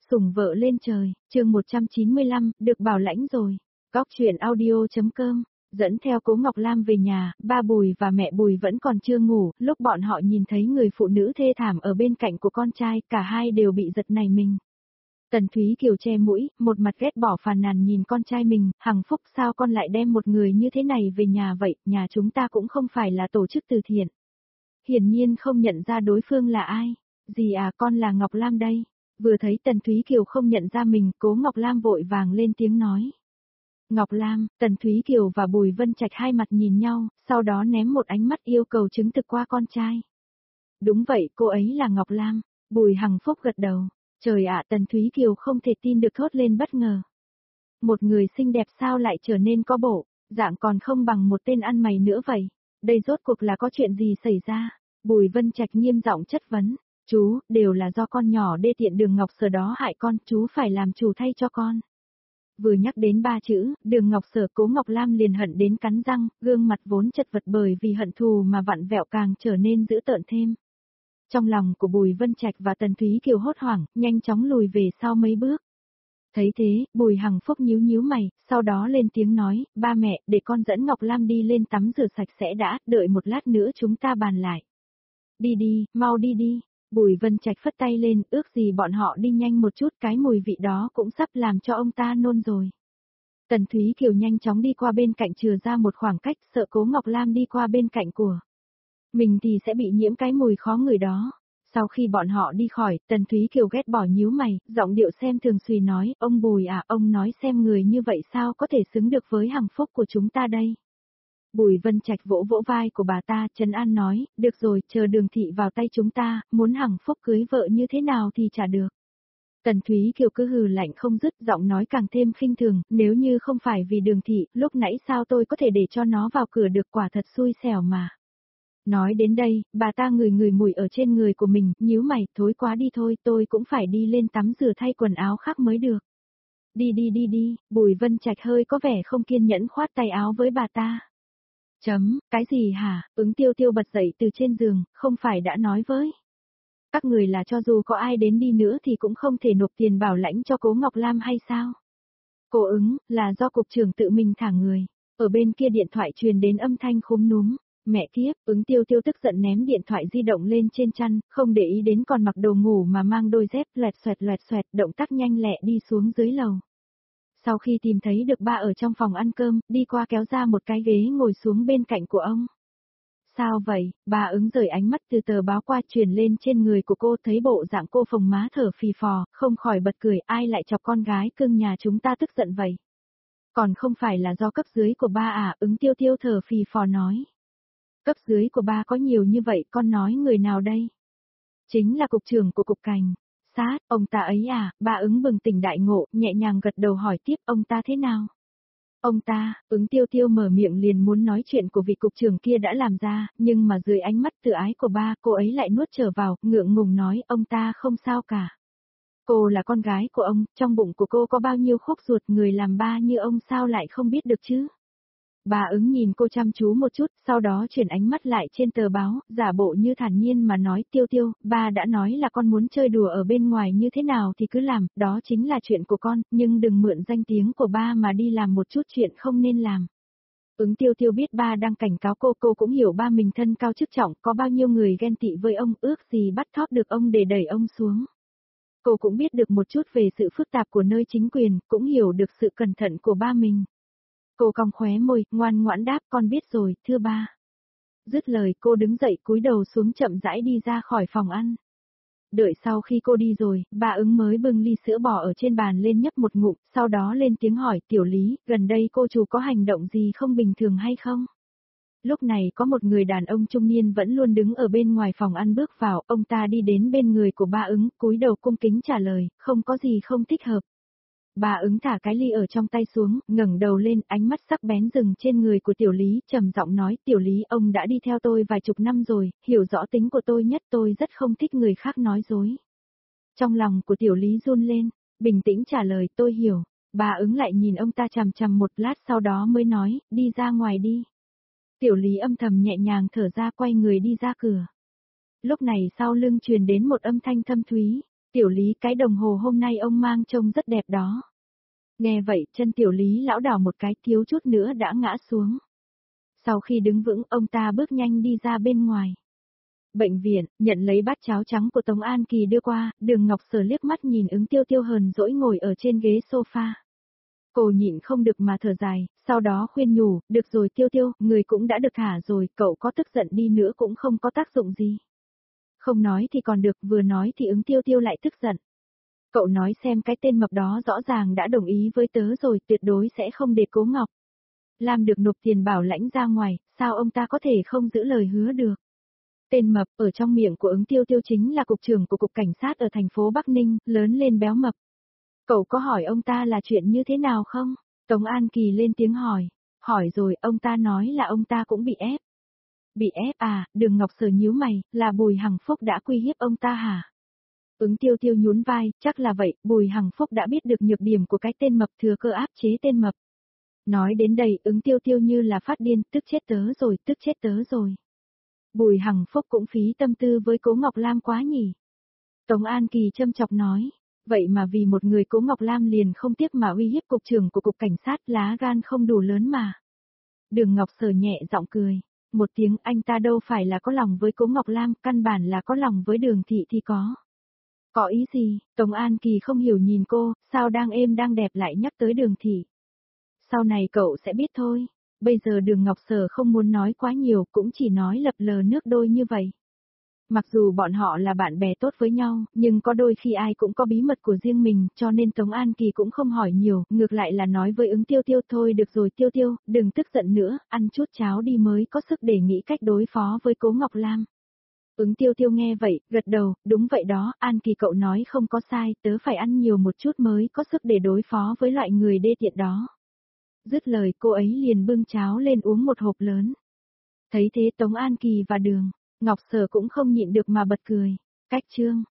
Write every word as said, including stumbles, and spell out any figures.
Sủng vợ lên trời, chương một trăm chín mươi lăm, được bảo lãnh rồi. Góc truyện audio.com, dẫn theo Cố Ngọc Lam về nhà, ba Bùi và mẹ Bùi vẫn còn chưa ngủ, lúc bọn họ nhìn thấy người phụ nữ thê thảm ở bên cạnh của con trai, cả hai đều bị giật nảy mình. Tần Thúy Kiều che mũi, một mặt ghét bỏ phàn nàn nhìn con trai mình, Hằng Phúc sao con lại đem một người như thế này về nhà vậy, nhà chúng ta cũng không phải là tổ chức từ thiện. Hiển nhiên không nhận ra đối phương là ai. Dì à, con là Ngọc Lam đây. Vừa thấy Tần Thúy Kiều không nhận ra mình, Cố Ngọc Lam vội vàng lên tiếng nói. Ngọc Lam, Tần Thúy Kiều và Bùi Vân Trạch hai mặt nhìn nhau, sau đó ném một ánh mắt yêu cầu chứng thực qua con trai. Đúng vậy, cô ấy là Ngọc Lam. Bùi Hằng Phúc gật đầu. Trời ạ, Tần Thúy Kiều không thể tin được thốt lên bất ngờ. Một người xinh đẹp sao lại trở nên có bộ, dạng còn không bằng một tên ăn mày nữa vậy. Đây rốt cuộc là có chuyện gì xảy ra? Bùi Vân Trạch nghiêm giọng chất vấn. Chú, đều là do con nhỏ đê tiện Đường Ngọc Sở đó hại con, chú phải làm chủ thay cho con. Vừa nhắc đến ba chữ, Đường Ngọc Sở, Cố Ngọc Lam liền hận đến cắn răng, gương mặt vốn chật vật bởi vì hận thù mà vặn vẹo càng trở nên dữ tợn thêm. Trong lòng của Bùi Vân Trạch và Tần Thúy Kiều hốt hoảng, nhanh chóng lùi về sau mấy bước. Thấy thế, Bùi Hằng Phúc nhíu nhíu mày, sau đó lên tiếng nói, ba mẹ, để con dẫn Ngọc Lam đi lên tắm rửa sạch sẽ đã, đợi một lát nữa chúng ta bàn lại. Đi đi, mau đi đi. Bùi Vân Trạch phất tay lên, ước gì bọn họ đi nhanh một chút, cái mùi vị đó cũng sắp làm cho ông ta nôn rồi. Tần Thúy Kiều nhanh chóng đi qua bên cạnh chừa ra một khoảng cách, sợ Cố Ngọc Lam đi qua bên cạnh của mình thì sẽ bị nhiễm cái mùi khó ngửi đó. Sau khi bọn họ đi khỏi, Tần Thúy Kiều ghét bỏ nhíu mày, giọng điệu xem thường suy nói, ông Bùi à, ông nói xem người như vậy sao có thể xứng được với Hằng Phúc của chúng ta đây. Bùi Vân Trạch vỗ vỗ vai của bà ta, trấn an nói, được rồi, chờ Đường thị vào tay chúng ta, muốn Hằng Phúc cưới vợ như thế nào thì trả được. Tần Thúy Kiều cứ hừ lạnh không dứt, giọng nói càng thêm khinh thường, nếu như không phải vì Đường thị, lúc nãy sao tôi có thể để cho nó vào cửa được, quả thật xui xẻo mà. Nói đến đây, bà ta ngửi ngửi mùi ở trên người của mình, nhíu mày, thối quá đi thôi, tôi cũng phải đi lên tắm rửa thay quần áo khác mới được. Đi đi đi đi, Bùi Vân Trạch hơi có vẻ không kiên nhẫn khoát tay áo với bà ta. Chấm, cái gì hả, Ứng Tiêu Tiêu bật dậy từ trên giường, không phải đã nói với các người là cho dù có ai đến đi nữa thì cũng không thể nộp tiền bảo lãnh cho Cố Ngọc Lam hay sao? Cô Ứng, là do cục trưởng tự mình thả người. Ở bên kia điện thoại truyền đến âm thanh khúm núm. Mẹ kiếp, Ứng Tiêu Tiêu tức giận ném điện thoại di động lên trên chăn, không để ý đến còn mặc đồ ngủ mà mang đôi dép loẹt xoẹt loẹt xoẹt, động tác nhanh lẹ đi xuống dưới lầu. Sau khi tìm thấy được ba ở trong phòng ăn cơm, đi qua kéo ra một cái ghế ngồi xuống bên cạnh của ông. Sao vậy? Bà Ứng rời ánh mắt từ tờ báo qua truyền lên trên người của cô, thấy bộ dạng cô phồng má thở phì phò, không khỏi bật cười, ai lại chọc con gái cưng nhà chúng ta tức giận vậy? Còn không phải là do cấp dưới của ba à? Ứng Tiêu Tiêu thở phì phò nói. Cấp dưới của ba có nhiều như vậy, con nói người nào đây? Chính là cục trưởng của cục cảnh sát, ông ta ấy à? Ba Ứng bừng tỉnh đại ngộ, nhẹ nhàng gật đầu hỏi tiếp, ông ta thế nào? Ông ta, Ứng Tiêu Tiêu mở miệng liền muốn nói chuyện của vị cục trưởng kia đã làm ra, nhưng mà dưới ánh mắt tự ái của ba, cô ấy lại nuốt trở vào, ngượng ngùng nói, ông ta không sao cả. Cô là con gái của ông, trong bụng của cô có bao nhiêu khúc ruột, người làm ba như ông sao lại không biết được chứ? Bà Ứng nhìn cô chăm chú một chút, sau đó chuyển ánh mắt lại trên tờ báo, giả bộ như thản nhiên mà nói, Tiêu Tiêu, ba đã nói là con muốn chơi đùa ở bên ngoài như thế nào thì cứ làm, đó chính là chuyện của con, nhưng đừng mượn danh tiếng của ba mà đi làm một chút chuyện không nên làm. Ứng Tiêu Tiêu biết ba đang cảnh cáo cô, cô cũng hiểu ba mình thân cao chức trọng, có bao nhiêu người ghen tị với ông, ước gì bắt thóp được ông để đẩy ông xuống. Cô cũng biết được một chút về sự phức tạp của nơi chính quyền, cũng hiểu được sự cẩn thận của ba mình. Cô cong khóe môi, ngoan ngoãn đáp, con biết rồi, thưa ba. Dứt lời cô đứng dậy cúi đầu xuống chậm rãi đi ra khỏi phòng ăn. Đợi sau khi cô đi rồi, bà Ứng mới bưng ly sữa bò ở trên bàn lên nhấp một ngụm, sau đó lên tiếng hỏi, Tiểu Lý, gần đây cô chủ có hành động gì không bình thường hay không? Lúc này có một người đàn ông trung niên vẫn luôn đứng ở bên ngoài phòng ăn bước vào, ông ta đi đến bên người của bà Ứng, cúi đầu cung kính trả lời, không có gì không thích hợp. Bà Ứng thả cái ly ở trong tay xuống, ngẩng đầu lên, ánh mắt sắc bén dừng trên người của Tiểu Lý, trầm giọng nói, Tiểu Lý, ông đã đi theo tôi vài chục năm rồi, hiểu rõ tính của tôi nhất, tôi rất không thích người khác nói dối. Trong lòng của Tiểu Lý run lên, bình tĩnh trả lời, tôi hiểu. Bà Ứng lại nhìn ông ta chằm chằm một lát sau đó mới nói, đi ra ngoài đi. Tiểu Lý âm thầm nhẹ nhàng thở ra, quay người đi ra cửa. Lúc này sau lưng truyền đến một âm thanh thâm thúy, Tiểu Lý, cái đồng hồ hôm nay ông mang trông rất đẹp đó. Nghe vậy, chân Tiểu Lý lão đảo một cái, thiếu chút nữa đã ngã xuống. Sau khi đứng vững, ông ta bước nhanh đi ra bên ngoài. Bệnh viện, nhận lấy bát cháo trắng của Tống An Kỳ đưa qua, Đường Ngọc Sở liếc mắt nhìn Ứng Tiêu Tiêu hờn dỗi ngồi ở trên ghế sofa. Cô nhịn không được mà thở dài, sau đó khuyên nhủ, được rồi Tiêu Tiêu, người cũng đã được thả rồi, cậu có tức giận đi nữa cũng không có tác dụng gì. Không nói thì còn được, vừa nói thì Ứng Tiêu Tiêu lại tức giận. Cậu nói xem, cái tên mập đó rõ ràng đã đồng ý với tớ rồi, tuyệt đối sẽ không để Cố Ngọc Lam được nộp tiền bảo lãnh ra ngoài, sao ông ta có thể không giữ lời hứa được. Tên mập ở trong miệng của Ứng Tiêu Tiêu chính là cục trưởng của cục cảnh sát ở thành phố Bắc Ninh, lớn lên béo mập. Cậu có hỏi ông ta là chuyện như thế nào không? Tống An Kỳ lên tiếng hỏi. Hỏi rồi, ông ta nói là ông ta cũng bị ép. Bị ép à? Đường Ngọc Sở nhíu mày, là Bùi Hằng Phúc đã uy hiếp ông ta hả? Ứng Tiêu Tiêu nhún vai, chắc là vậy, Bùi Hằng Phúc đã biết được nhược điểm của cái tên mập, thừa cơ áp chế tên mập. Nói đến đây, Ứng Tiêu Tiêu như là phát điên, tức chết tớ rồi, tức chết tớ rồi. Bùi Hằng Phúc cũng phí tâm tư với Cố Ngọc Lam quá nhỉ. Tống An Kỳ châm chọc nói, vậy mà vì một người Cố Ngọc Lam liền không tiếc mà uy hiếp cục trưởng của cục cảnh sát, lá gan không đủ lớn mà. Đường Ngọc Sở nhẹ giọng cười, một tiếng, anh ta đâu phải là có lòng với Cố Ngọc Lam, căn bản là có lòng với Đường Thị thì có. Có ý gì? Tống An Kỳ không hiểu nhìn cô, sao đang êm đang đẹp lại nhắc tới Đường Thị. Sau này cậu sẽ biết thôi. Bây giờ Đường Ngọc Sở không muốn nói quá nhiều, cũng chỉ nói lập lờ nước đôi như vậy. Mặc dù bọn họ là bạn bè tốt với nhau, nhưng có đôi khi ai cũng có bí mật của riêng mình, cho nên Tống An Kỳ cũng không hỏi nhiều, ngược lại là nói với Ứng Tiêu Tiêu, thôi được rồi Tiêu Tiêu, đừng tức giận nữa, ăn chút cháo đi mới có sức để nghĩ cách đối phó với Cố Ngọc Lam. Ứng Tiêu Tiêu nghe vậy, gật đầu, đúng vậy đó, An Kỳ cậu nói không có sai, tớ phải ăn nhiều một chút mới có sức để đối phó với loại người đê tiện đó. Dứt lời cô ấy liền bưng cháo lên uống một hộp lớn. Thấy thế Tống An Kỳ và Đường Ngọc Sở cũng không nhịn được mà bật cười. Cách chương